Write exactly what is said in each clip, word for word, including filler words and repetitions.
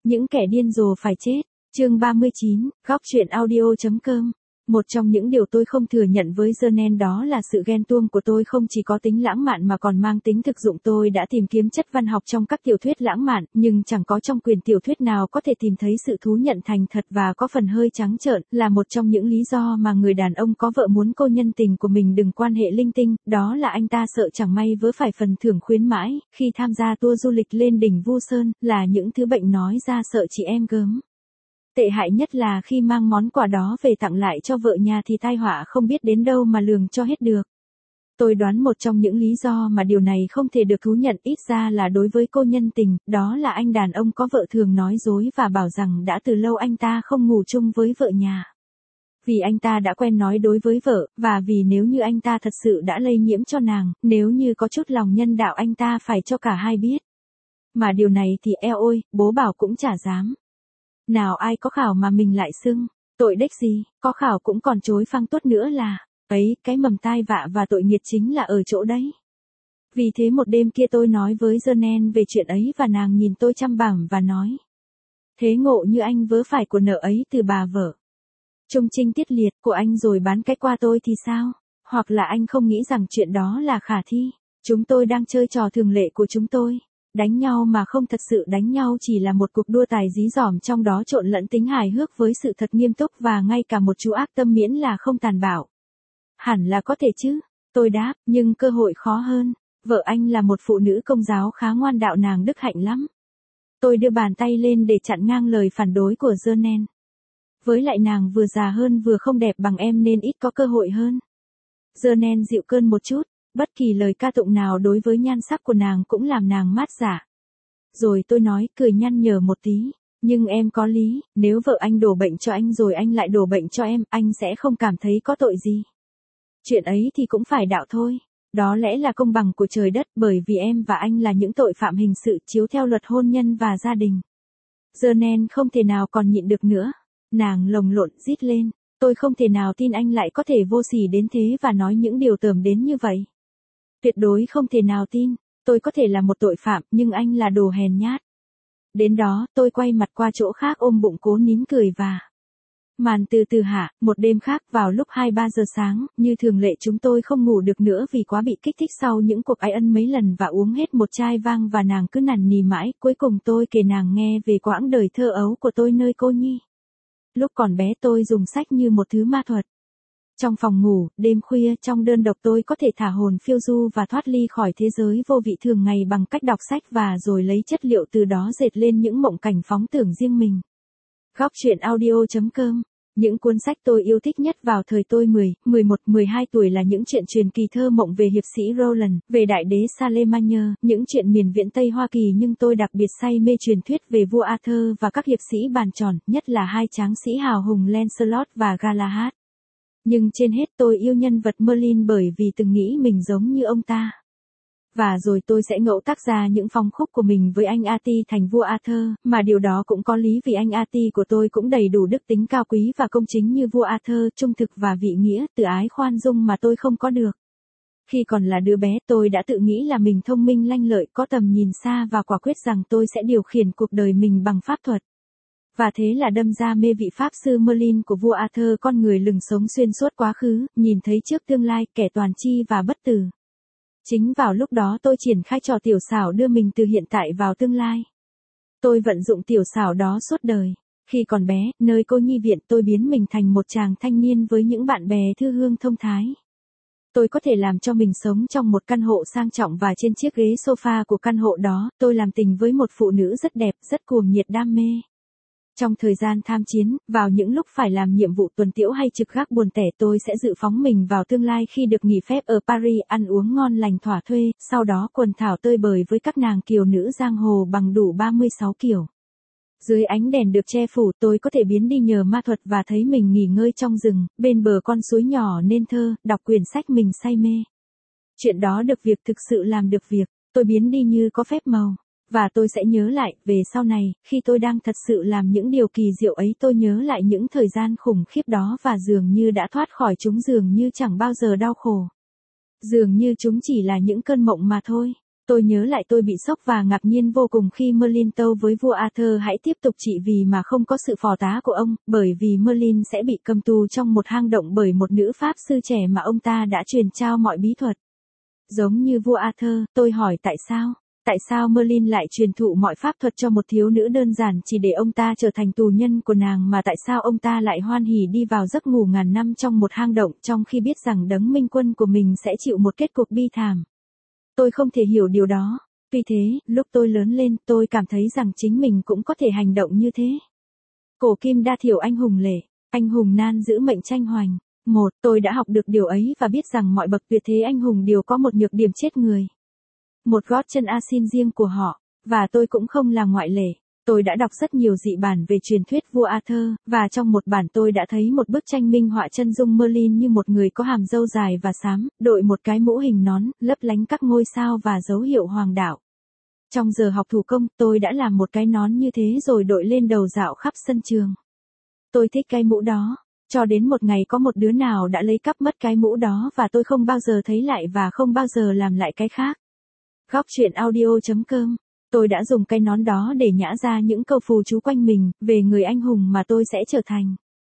Những kẻ điên rồ phải chết. Chương ba mươi chín, góc truyện audio.com. Một trong những điều tôi không thừa nhận với Jonen đó là sự ghen tuông của tôi không chỉ có tính lãng mạn mà còn mang tính thực dụng. Tôi đã tìm kiếm chất văn học trong các tiểu thuyết lãng mạn, nhưng chẳng có trong quyển tiểu thuyết nào có thể tìm thấy sự thú nhận thành thật và có phần hơi trắng trợn. Là một trong những lý do mà người đàn ông có vợ muốn cô nhân tình của mình đừng quan hệ linh tinh, đó là anh ta sợ chẳng may vớ phải phần thưởng khuyến mãi khi tham gia tour du lịch lên đỉnh Vu Sơn, là những thứ bệnh nói ra sợ chị em gớm. Tệ hại nhất là khi mang món quà đó về tặng lại cho vợ nhà thì tai họa không biết đến đâu mà lường cho hết được. Tôi đoán một trong những lý do mà điều này không thể được thú nhận ít ra là đối với cô nhân tình, đó là anh đàn ông có vợ thường nói dối và bảo rằng đã từ lâu anh ta không ngủ chung với vợ nhà. Vì anh ta đã quen nói đối với vợ, và vì nếu như anh ta thật sự đã lây nhiễm cho nàng, nếu như có chút lòng nhân đạo anh ta phải cho cả hai biết. Mà điều này thì eo ôi, bố bảo cũng chả dám. Nào ai có khảo mà mình lại xưng, tội đếch gì, có khảo cũng còn chối phăng tuốt nữa là, ấy, cái mầm tai vạ và tội nghiệt chính là ở chỗ đấy. Vì thế một đêm kia tôi nói với Jonen về chuyện ấy và nàng nhìn tôi chăm bảm và nói. Thế ngộ như anh vớ phải của nợ ấy từ bà vợ. Trung trinh tiết liệt của anh rồi bán cái qua tôi thì sao? Hoặc là anh không nghĩ rằng chuyện đó là khả thi. Chúng tôi đang chơi trò thường lệ của chúng tôi. Đánh nhau mà không thật sự đánh nhau chỉ là một cuộc đua tài dí dỏm trong đó trộn lẫn tính hài hước với sự thật nghiêm túc và ngay cả một chú ác tâm miễn là không tàn bạo. Hẳn là có thể chứ, tôi đáp, nhưng cơ hội khó hơn. Vợ anh là một phụ nữ công giáo khá ngoan đạo nàng đức hạnh lắm. Tôi đưa bàn tay lên để chặn ngang lời phản đối của Jonen. Với lại nàng vừa già hơn vừa không đẹp bằng em nên ít có cơ hội hơn. Jonen dịu cơn một chút. Bất kỳ lời ca tụng nào đối với nhan sắc của nàng cũng làm nàng mát dạ. Rồi tôi nói, cười nhăn nhở một tí. Nhưng em có lý, nếu vợ anh đổ bệnh cho anh rồi anh lại đổ bệnh cho em, anh sẽ không cảm thấy có tội gì. Chuyện ấy thì cũng phải đạo thôi. Đó lẽ là công bằng của trời đất bởi vì em và anh là những tội phạm hình sự chiếu theo luật hôn nhân và gia đình. Jonen không thể nào còn nhịn được nữa. Nàng lồng lộn rít lên. Tôi không thể nào tin anh lại có thể vô sỉ đến thế và nói những điều tởm đến như vậy. Tuyệt đối không thể nào tin, tôi có thể là một tội phạm nhưng anh là đồ hèn nhát. Đến đó tôi quay mặt qua chỗ khác ôm bụng cố nín cười và... Màn từ từ hạ, một đêm khác vào lúc hai ba giờ sáng, như thường lệ chúng tôi không ngủ được nữa vì quá bị kích thích sau những cuộc ái ân mấy lần và uống hết một chai vang và nàng cứ nằn nì mãi, cuối cùng tôi kể nàng nghe về quãng đời thơ ấu của tôi nơi cô nhi. Lúc còn bé tôi dùng sách như một thứ ma thuật. Trong phòng ngủ, đêm khuya trong đơn độc tôi có thể thả hồn phiêu du và thoát ly khỏi thế giới vô vị thường ngày bằng cách đọc sách và rồi lấy chất liệu từ đó dệt lên những mộng cảnh phóng tưởng riêng mình. Góc truyện audio.com. Những cuốn sách tôi yêu thích nhất vào thời tôi mười, mười một, mười hai tuổi là những chuyện truyền kỳ thơ mộng về hiệp sĩ Roland, về đại đế Charlemagne, những chuyện miền viễn Tây Hoa Kỳ nhưng tôi đặc biệt say mê truyền thuyết về vua Arthur và các hiệp sĩ bàn tròn, nhất là hai tráng sĩ hào hùng Lancelot và Galahad. Nhưng trên hết tôi yêu nhân vật Merlin bởi vì từng nghĩ mình giống như ông ta. Và rồi tôi sẽ ngẫu tác ra những phong khúc của mình với anh Ati thành vua Arthur, mà điều đó cũng có lý vì anh Ati của tôi cũng đầy đủ đức tính cao quý và công chính như vua Arthur, trung thực và vị nghĩa, từ ái khoan dung mà tôi không có được. Khi còn là đứa bé tôi đã tự nghĩ là mình thông minh lanh lợi, có tầm nhìn xa và quả quyết rằng tôi sẽ điều khiển cuộc đời mình bằng pháp thuật. Và thế là đâm ra mê vị pháp sư Merlin của vua Arthur, con người lừng sống xuyên suốt quá khứ, nhìn thấy trước tương lai, kẻ toàn chi và bất tử. Chính vào lúc đó tôi triển khai trò tiểu xảo đưa mình từ hiện tại vào tương lai. Tôi vận dụng tiểu xảo đó suốt đời. Khi còn bé, nơi cô nhi viện tôi biến mình thành một chàng thanh niên với những bạn bè thư hương thông thái. Tôi có thể làm cho mình sống trong một căn hộ sang trọng và trên chiếc ghế sofa của căn hộ đó, tôi làm tình với một phụ nữ rất đẹp, rất cuồng nhiệt đam mê. Trong thời gian tham chiến, vào những lúc phải làm nhiệm vụ tuần tiễu hay trực gác buồn tẻ tôi sẽ dự phóng mình vào tương lai khi được nghỉ phép ở Paris ăn uống ngon lành thỏa thuê, sau đó quần thảo tơi bời với các nàng kiều nữ giang hồ bằng đủ ba mươi sáu kiểu. Dưới ánh đèn được che phủ tôi có thể biến đi nhờ ma thuật và thấy mình nghỉ ngơi trong rừng, bên bờ con suối nhỏ nên thơ, đọc quyển sách mình say mê. Chuyện đó được việc thực sự làm được việc, tôi biến đi như có phép màu. Và tôi sẽ nhớ lại, về sau này, khi tôi đang thật sự làm những điều kỳ diệu ấy tôi nhớ lại những thời gian khủng khiếp đó và dường như đã thoát khỏi chúng, dường như chẳng bao giờ đau khổ. Dường như chúng chỉ là những cơn mộng mà thôi. Tôi nhớ lại tôi bị sốc và ngạc nhiên vô cùng khi Merlin tâu với vua Arthur hãy tiếp tục trị vì mà không có sự phò tá của ông, bởi vì Merlin sẽ bị cầm tù trong một hang động bởi một nữ pháp sư trẻ mà ông ta đã truyền trao mọi bí thuật. Giống như vua Arthur, tôi hỏi tại sao? Tại sao Merlin lại truyền thụ mọi pháp thuật cho một thiếu nữ đơn giản chỉ để ông ta trở thành tù nhân của nàng, mà tại sao ông ta lại hoan hỉ đi vào giấc ngủ ngàn năm trong một hang động trong khi biết rằng đấng minh quân của mình sẽ chịu một kết cục bi thảm? Tôi không thể hiểu điều đó. Vì thế, lúc tôi lớn lên, tôi cảm thấy rằng chính mình cũng có thể hành động như thế. Cổ kim đa thiểu anh hùng lễ, anh hùng nan giữ mệnh tranh hoành. Một, tôi đã học được điều ấy và biết rằng mọi bậc tuyệt thế anh hùng đều có một nhược điểm chết người. Một gót chân a xin riêng của họ, và tôi cũng không là ngoại lệ. Tôi đã đọc rất nhiều dị bản về truyền thuyết vua Arthur, và trong một bản tôi đã thấy một bức tranh minh họa chân dung Merlin như một người có hàm râu dài và xám, đội một cái mũ hình nón, lấp lánh các ngôi sao và dấu hiệu hoàng đạo. Trong giờ học thủ công, tôi đã làm một cái nón như thế rồi đội lên đầu dạo khắp sân trường. Tôi thích cái mũ đó, cho đến một ngày có một đứa nào đã lấy cắp mất cái mũ đó và tôi không bao giờ thấy lại và không bao giờ làm lại cái khác. Góc truyện audio chấm com. Tôi đã dùng cái nón đó để nhã ra những câu phù chú quanh mình, về người anh hùng mà tôi sẽ trở thành.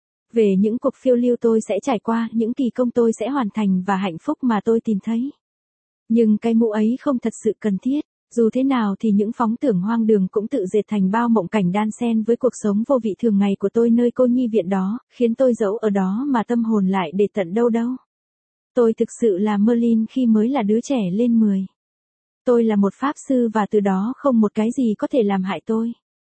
Về những cuộc phiêu lưu tôi sẽ trải qua, những kỳ công tôi sẽ hoàn thành và hạnh phúc mà tôi tìm thấy. Nhưng cái mũ ấy không thật sự cần thiết. Dù thế nào thì những phóng tưởng hoang đường cũng tự dệt thành bao mộng cảnh đan xen với cuộc sống vô vị thường ngày của tôi nơi cô nhi viện đó, khiến tôi giấu ở đó mà tâm hồn lại để tận đâu đâu. Tôi thực sự là Merlin khi mới là đứa trẻ lên mười. Tôi là một pháp sư và từ đó không một cái gì có thể làm hại tôi.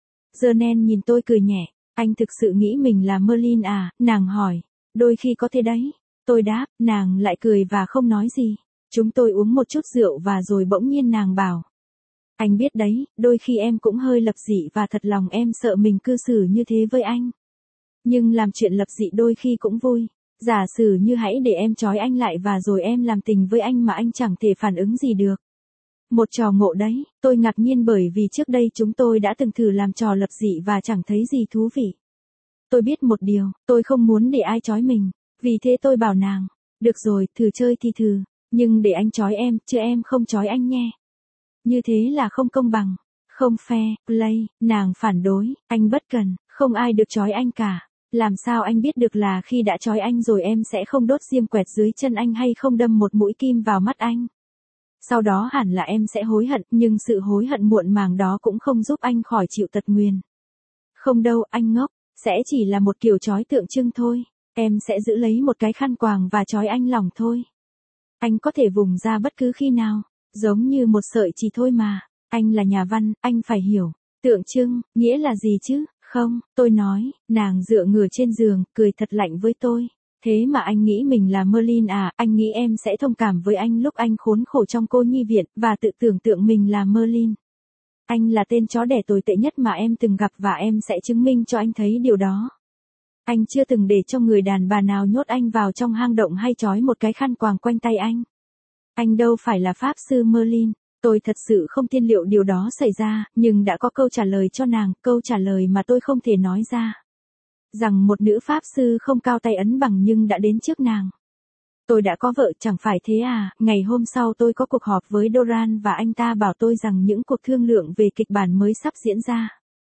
Jernen nhìn tôi cười nhẹ. Anh thực sự nghĩ mình là Merlin à? Nàng hỏi. Đôi khi có thế đấy. Tôi đáp, nàng lại cười và không nói gì. Chúng tôi uống một chút rượu và rồi bỗng nhiên nàng bảo. Anh biết đấy, đôi khi em cũng hơi lập dị và thật lòng em sợ mình cư xử như thế với anh. Nhưng làm chuyện lập dị đôi khi cũng vui. Giả sử như hãy để em trói anh lại và rồi em làm tình với anh mà anh chẳng thể phản ứng gì được. Một trò ngộ đấy, tôi ngạc nhiên bởi vì trước đây chúng tôi đã từng thử làm trò lập dị và chẳng thấy gì thú vị. Tôi biết một điều, tôi không muốn để ai trói mình, vì thế tôi bảo nàng, được rồi, thử chơi thì thử, nhưng để anh trói em, chứ em không trói anh nhé. Như thế là không công bằng, không fair play, nàng phản đối, anh bất cần, không ai được trói anh cả. Làm sao anh biết được là khi đã trói anh rồi em sẽ không đốt diêm quẹt dưới chân anh hay không đâm một mũi kim vào mắt anh? Sau đó hẳn là em sẽ hối hận, nhưng sự hối hận muộn màng đó cũng không giúp anh khỏi chịu tật nguyền. Không đâu, anh ngốc, sẽ chỉ là một kiểu trói tượng trưng thôi. Em sẽ giữ lấy một cái khăn quàng và trói anh lỏng thôi. Anh có thể vùng ra bất cứ khi nào, giống như một sợi chỉ thôi mà. Anh là nhà văn, anh phải hiểu. Tượng trưng, nghĩa là gì chứ? Không, tôi nói, nàng dựa ngửa trên giường, cười thật lạnh với tôi. Thế mà anh nghĩ mình là Merlin à? Anh nghĩ em sẽ thông cảm với anh lúc anh khốn khổ trong cô nhi viện, và tự tưởng tượng mình là Merlin. Anh là tên chó đẻ tồi tệ nhất mà em từng gặp và em sẽ chứng minh cho anh thấy điều đó. Anh chưa từng để cho người đàn bà nào nhốt anh vào trong hang động hay trói một cái khăn quàng quanh tay anh. Anh đâu phải là pháp sư Merlin. Tôi thật sự không tiên liệu điều đó xảy ra, nhưng đã có câu trả lời cho nàng, câu trả lời mà tôi không thể nói ra. Rằng một nữ pháp sư không cao tay ấn bằng nhưng đã đến trước nàng. Tôi đã có vợ, chẳng phải thế à? Ngày hôm sau tôi có cuộc họp với Doran và anh ta bảo tôi rằng những cuộc thương lượng về kịch bản mới sắp diễn ra.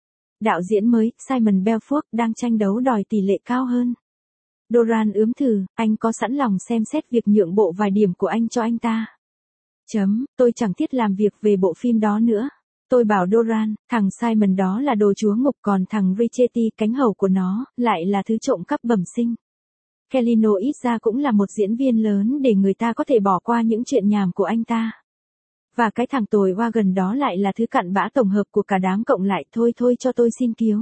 Đạo diễn mới, Simon Belfort, đang tranh đấu đòi tỷ lệ cao hơn. Doran ướm thử, anh có sẵn lòng xem xét việc nhượng bộ vài điểm của anh cho anh ta. Chấm, tôi chẳng thiết làm việc về bộ phim đó nữa. Tôi bảo Doran, thằng Simon đó là đồ chúa ngục, còn thằng Richetti, cánh hầu của nó, lại là thứ trộm cắp bẩm sinh. Kellino ít ra cũng là một diễn viên lớn để người ta có thể bỏ qua những chuyện nhảm của anh ta. Và cái thằng tồi Wagon đó lại là thứ cặn bã tổng hợp của cả đám cộng lại. Thôi thôi cho tôi xin cứu.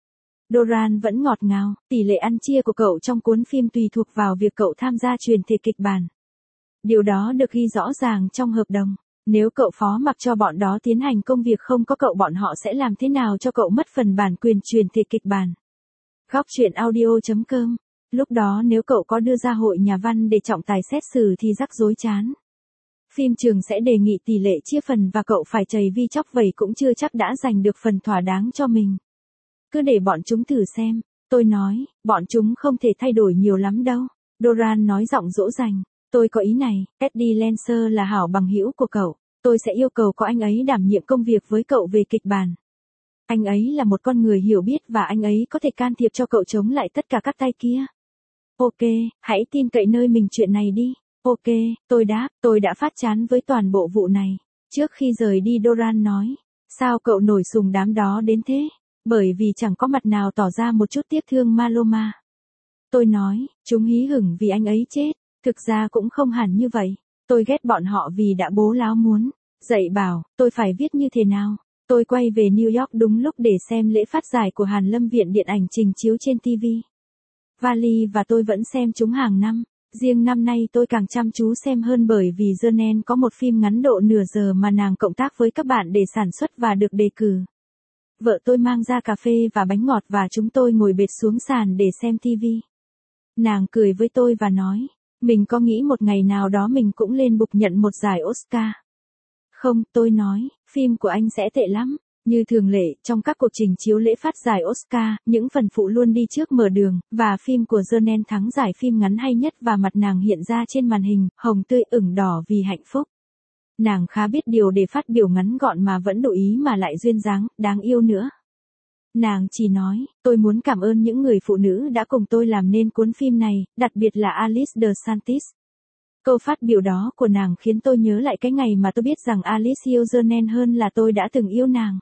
Doran vẫn ngọt ngào, tỷ lệ ăn chia của cậu trong cuốn phim tùy thuộc vào việc cậu tham gia truyền thể kịch bản. Điều đó được ghi rõ ràng trong hợp đồng. Nếu cậu phó mặc cho bọn đó tiến hành công việc không có cậu, bọn họ sẽ làm thế nào cho cậu mất phần bản quyền truyền thể kịch bản. Góc truyện audio chấm com. Lúc đó nếu cậu có đưa ra hội nhà văn để trọng tài xét xử thì rắc rối chán. Phim trường sẽ đề nghị tỷ lệ chia phần và cậu phải chầy vi chóc vẩy cũng chưa chắc đã giành được phần thỏa đáng cho mình. Cứ để bọn chúng thử xem. Tôi nói, bọn chúng không thể thay đổi nhiều lắm đâu. Doran nói giọng dỗ dành. Tôi có ý này, Eddie Lancer là hảo bằng hữu của cậu. tôi sẽ yêu cầu có anh ấy đảm nhiệm công việc với cậu về kịch bản. Anh ấy là một con người hiểu biết và anh ấy có thể can thiệp cho cậu chống lại tất cả các tay kia. Ok, hãy tin cậy nơi mình chuyện này đi. Ok, tôi đáp, tôi đã phát chán với toàn bộ vụ này. Trước khi rời đi Doran nói, sao cậu nổi sùng đám đó đến thế? Bởi vì chẳng có mặt nào tỏ ra một chút tiếc thương Maloma. Tôi nói, chúng hí hửng vì anh ấy chết. Thực ra cũng không hẳn như vậy. Tôi ghét bọn họ vì đã bố láo muốn. Dạy bảo, tôi phải viết như thế nào. Tôi quay về New York đúng lúc để xem lễ phát giải của Hàn Lâm Viện Điện ảnh trình chiếu trên ti vi. Vali và tôi vẫn xem chúng hàng năm. Riêng năm nay tôi càng chăm chú xem hơn bởi vì Jonen có một phim ngắn độ nửa giờ mà nàng cộng tác với các bạn để sản xuất và được đề cử. Vợ tôi mang ra cà phê và bánh ngọt và chúng tôi ngồi bệt xuống sàn để xem ti vi. Nàng cười với tôi và nói, mình có nghĩ một ngày nào đó mình cũng lên bục nhận một giải Oscar. Không, tôi nói, phim của anh sẽ tệ lắm. Như thường lệ, trong các cuộc trình chiếu lễ phát giải Oscar, những phần phụ luôn đi trước mở đường, và phim của Jonen thắng giải phim ngắn hay nhất và mặt nàng hiện ra trên màn hình, hồng tươi ửng đỏ vì hạnh phúc. Nàng khá biết điều để phát biểu ngắn gọn mà vẫn đủ ý mà lại duyên dáng, đáng yêu nữa. Nàng chỉ nói, tôi muốn cảm ơn những người phụ nữ đã cùng tôi làm nên cuốn phim này, đặc biệt là Alice DeSantis. Câu phát biểu đó của nàng khiến tôi nhớ lại cái ngày mà tôi biết rằng Alice yêu Jonen hơn là tôi đã từng yêu nàng.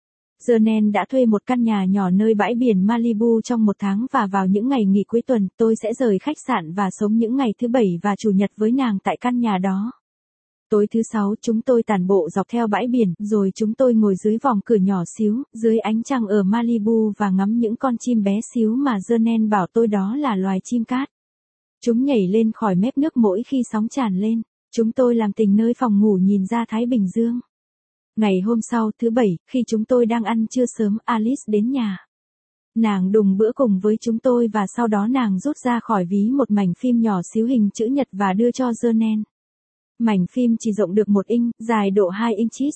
Jonen đã thuê một căn nhà nhỏ nơi bãi biển Malibu trong một tháng và vào những ngày nghỉ cuối tuần tôi sẽ rời khách sạn và sống những ngày thứ bảy và chủ nhật với nàng tại căn nhà đó. Tối thứ sáu chúng tôi tản bộ dọc theo bãi biển rồi chúng tôi ngồi dưới vòng cửa nhỏ xíu, dưới ánh trăng ở Malibu và ngắm những con chim bé xíu mà Jonen bảo tôi đó là loài chim cát. Chúng nhảy lên khỏi mép nước mỗi khi sóng tràn lên. Chúng tôi làm tình nơi phòng ngủ nhìn ra Thái Bình Dương. Ngày hôm sau, thứ bảy, khi chúng tôi đang ăn trưa sớm, Alice đến nhà. Nàng đùng bữa cùng với chúng tôi và sau đó nàng rút ra khỏi ví một mảnh phim nhỏ xíu hình chữ nhật và đưa cho Jonen. Mảnh phim chỉ rộng được một inch, dài độ hai inches.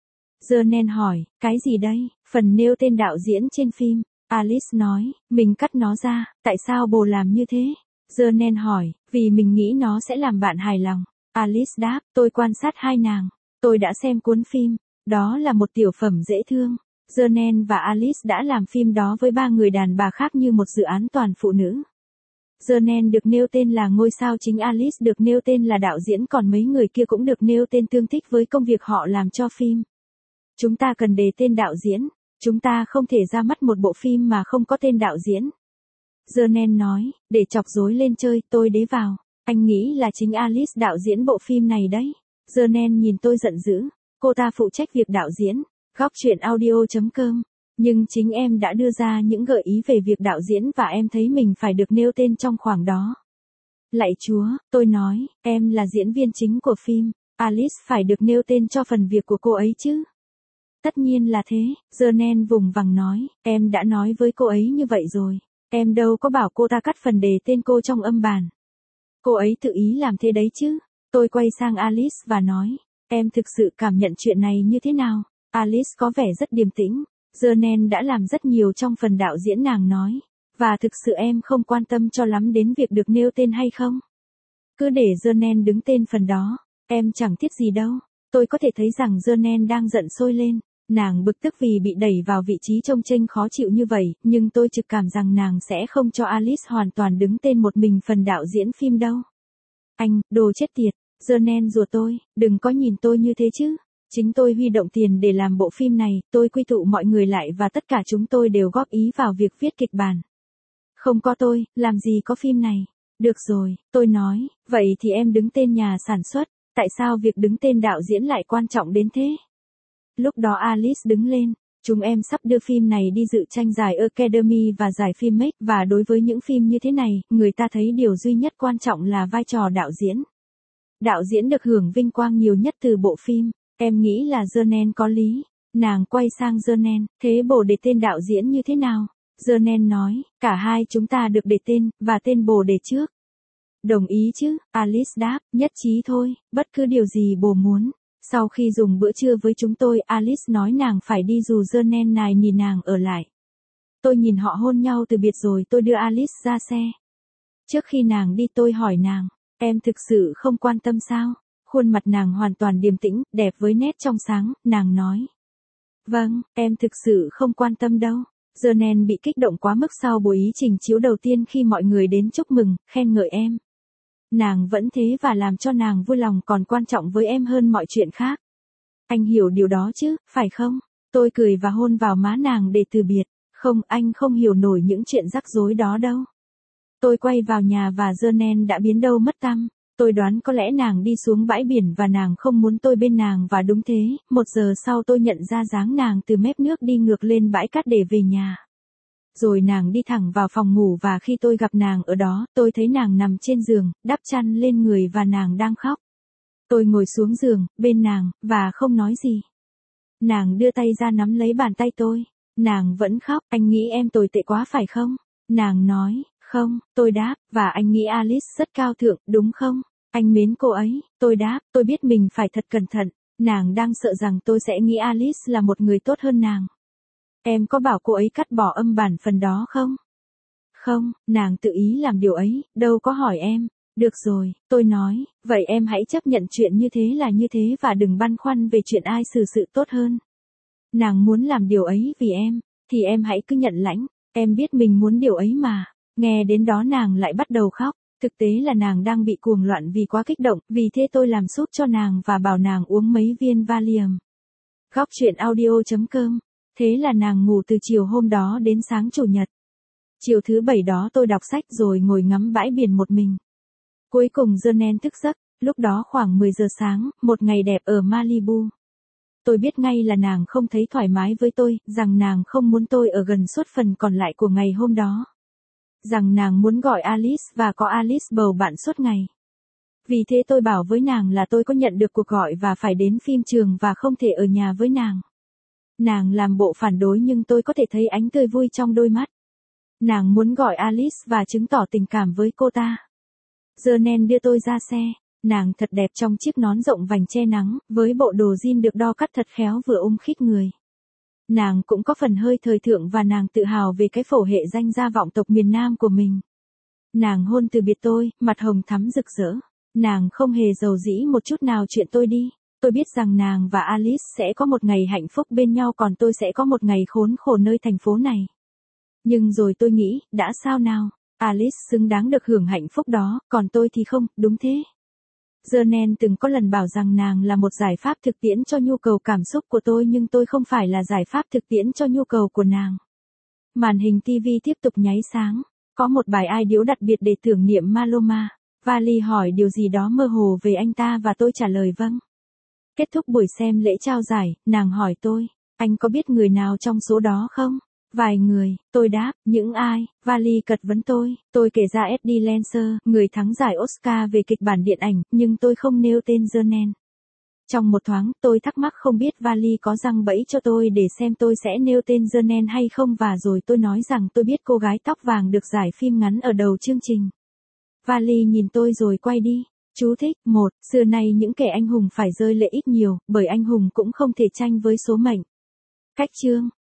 Jonen hỏi, cái gì đây? Phần nêu tên đạo diễn trên phim. Alice nói, mình cắt nó ra, tại sao bồ làm như thế? Jonen hỏi, vì mình nghĩ nó sẽ làm bạn hài lòng. Alice đáp, tôi quan sát hai nàng. Tôi đã xem cuốn phim. Đó là một tiểu phẩm dễ thương. Jonen và Alice đã làm phim đó với ba người đàn bà khác như một dự án toàn phụ nữ. Jonen được nêu tên là ngôi sao chính, Alice được nêu tên là đạo diễn, còn mấy người kia cũng được nêu tên tương thích với công việc họ làm cho phim. Chúng ta cần đề tên đạo diễn. Chúng ta không thể ra mắt một bộ phim mà không có tên đạo diễn. Jonen nói, để chọc rối lên chơi, tôi đế vào. Anh nghĩ là chính Alice đạo diễn bộ phim này đấy. Jonen nhìn tôi giận dữ. Cô ta phụ trách việc đạo diễn. Góc truyện audio chấm com. Nhưng chính em đã đưa ra những gợi ý về việc đạo diễn và em thấy mình phải được nêu tên trong khoảng đó. Lạy Chúa, tôi nói, em là diễn viên chính của phim. Alice phải được nêu tên cho phần việc của cô ấy chứ. Tất nhiên là thế, Jonen vùng vằng nói, em đã nói với cô ấy như vậy rồi. Em đâu có bảo cô ta cắt phần đề tên cô trong âm bản. Cô ấy tự ý làm thế đấy chứ. Tôi quay sang Alice và nói, em thực sự cảm nhận chuyện này như thế nào? Alice có vẻ rất điềm tĩnh. Jonen đã làm rất nhiều trong phần đạo diễn, nàng nói. Và thực sự em không quan tâm cho lắm đến việc được nêu tên hay không. Cứ để Jonen đứng tên phần đó. Em chẳng tiếc gì đâu. Tôi có thể thấy rằng Jonen đang giận sôi lên. Nàng bực tức vì bị đẩy vào vị trí trông chênh khó chịu như vậy, nhưng tôi trực cảm rằng nàng sẽ không cho Alice hoàn toàn đứng tên một mình phần đạo diễn phim đâu. Anh, đồ chết tiệt, Jonen rủa tôi, đừng có nhìn tôi như thế chứ. Chính tôi huy động tiền để làm bộ phim này, tôi quy tụ mọi người lại và tất cả chúng tôi đều góp ý vào việc viết kịch bản. Không có tôi, làm gì có phim này. Được rồi, tôi nói, vậy thì em đứng tên nhà sản xuất, tại sao việc đứng tên đạo diễn lại quan trọng đến thế? Lúc đó Alice đứng lên, chúng em sắp đưa phim này đi dự tranh giải Academy và giải phim Make, và đối với những phim như thế này, người ta thấy điều duy nhất quan trọng là vai trò đạo diễn. Đạo diễn được hưởng vinh quang nhiều nhất từ bộ phim. Em nghĩ là Jonen có lý. Nàng quay sang Jonen, thế bồ để tên đạo diễn như thế nào? Jonen nói, cả hai chúng ta được để tên, và tên bồ để trước. Đồng ý chứ? Alice đáp, nhất trí thôi, bất cứ điều gì bồ muốn. Sau khi dùng bữa trưa với chúng tôi, Alice nói nàng phải đi dù Jonen nài nỉ nàng ở lại. Tôi nhìn họ hôn nhau từ biệt rồi tôi đưa Alice ra xe. Trước khi nàng đi tôi hỏi nàng, em thực sự không quan tâm sao? Khuôn mặt nàng hoàn toàn điềm tĩnh, đẹp với nét trong sáng, nàng nói. Vâng, em thực sự không quan tâm đâu. Jernen bị kích động quá mức sau buổi ý trình chiếu đầu tiên khi mọi người đến chúc mừng, khen ngợi em. Nàng vẫn thế và làm cho nàng vui lòng còn quan trọng với em hơn mọi chuyện khác. Anh hiểu điều đó chứ, phải không? Tôi cười và hôn vào má nàng để từ biệt. Không, anh không hiểu nổi những chuyện rắc rối đó đâu. Tôi quay vào nhà và Jernen đã biến đâu mất tăm. Tôi đoán có lẽ nàng đi xuống bãi biển và nàng không muốn tôi bên nàng và đúng thế, một giờ sau tôi nhận ra dáng nàng từ mép nước đi ngược lên bãi cát để về nhà. Rồi nàng đi thẳng vào phòng ngủ và khi tôi gặp nàng ở đó, tôi thấy nàng nằm trên giường, đắp chăn lên người và nàng đang khóc. Tôi ngồi xuống giường, bên nàng, và không nói gì. Nàng đưa tay ra nắm lấy bàn tay tôi. Nàng vẫn khóc, anh nghĩ em tồi tệ quá phải không? Nàng nói, không, tôi đáp, và anh nghĩ Alice rất cao thượng, đúng không? Anh mến cô ấy, tôi đáp, tôi biết mình phải thật cẩn thận. Nàng đang sợ rằng tôi sẽ nghĩ Alice là một người tốt hơn nàng. Em có bảo cô ấy cắt bỏ âm bản phần đó không? Không, nàng tự ý làm điều ấy, đâu có hỏi em. Được rồi, tôi nói, vậy em hãy chấp nhận chuyện như thế là như thế và đừng băn khoăn về chuyện ai xử sự tốt hơn. Nàng muốn làm điều ấy vì em, thì em hãy cứ nhận lãnh, em biết mình muốn điều ấy mà. Nghe đến đó nàng lại bắt đầu khóc, thực tế là nàng đang bị cuồng loạn vì quá kích động, vì thế tôi làm súp cho nàng và bảo nàng uống mấy viên Valium. Góc truyện audio chấm com. Thế là nàng ngủ từ chiều hôm đó đến sáng chủ nhật. Chiều thứ bảy đó tôi đọc sách rồi ngồi ngắm bãi biển một mình. Cuối cùng Jernen thức giấc, lúc đó khoảng mười giờ sáng, một ngày đẹp ở Malibu. Tôi biết ngay là nàng không thấy thoải mái với tôi, rằng nàng không muốn tôi ở gần suốt phần còn lại của ngày hôm đó. Rằng nàng muốn gọi Alice và có Alice bầu bạn suốt ngày. Vì thế tôi bảo với nàng là tôi có nhận được cuộc gọi và phải đến phim trường và không thể ở nhà với nàng. Nàng làm bộ phản đối nhưng tôi có thể thấy ánh tươi vui trong đôi mắt. Nàng muốn gọi Alice và chứng tỏ tình cảm với cô ta. Jernen đưa tôi ra xe. Nàng thật đẹp trong chiếc nón rộng vành che nắng, với bộ đồ jean được đo cắt thật khéo vừa ôm khít người. Nàng cũng có phần hơi thời thượng và nàng tự hào về cái phổ hệ danh gia vọng tộc miền Nam của mình. Nàng hôn từ biệt tôi, mặt hồng thắm rực rỡ. Nàng không hề giàu dĩ một chút nào chuyện tôi đi. Tôi biết rằng nàng và Alice sẽ có một ngày hạnh phúc bên nhau còn tôi sẽ có một ngày khốn khổ nơi thành phố này. Nhưng rồi tôi nghĩ, đã sao nào? Alice xứng đáng được hưởng hạnh phúc đó, còn tôi thì không, đúng thế. Jernen từng có lần bảo rằng nàng là một giải pháp thực tiễn cho nhu cầu cảm xúc của tôi nhưng tôi không phải là giải pháp thực tiễn cho nhu cầu của nàng. Màn hình ti vi tiếp tục nháy sáng. Có một bài ai điếu đặc biệt để tưởng niệm Maloma. Vali hỏi điều gì đó mơ hồ về anh ta và tôi trả lời vâng. Kết thúc buổi xem lễ trao giải, nàng hỏi tôi, anh có biết người nào trong số đó không? Vài người, tôi đáp, những ai? Vali cật vấn tôi, tôi kể ra Eddie Lancer, người thắng giải Oscar về kịch bản điện ảnh, nhưng tôi không nêu tên Jernen. Trong một thoáng, tôi thắc mắc không biết Vali có giăng bẫy cho tôi để xem tôi sẽ nêu tên Jernen hay không và rồi tôi nói rằng tôi biết cô gái tóc vàng được giải phim ngắn ở đầu chương trình. Vali nhìn tôi rồi quay đi. Chú thích, một, xưa nay những kẻ anh hùng phải rơi lệ ít nhiều, bởi anh hùng cũng không thể tranh với số mệnh. Cách chương.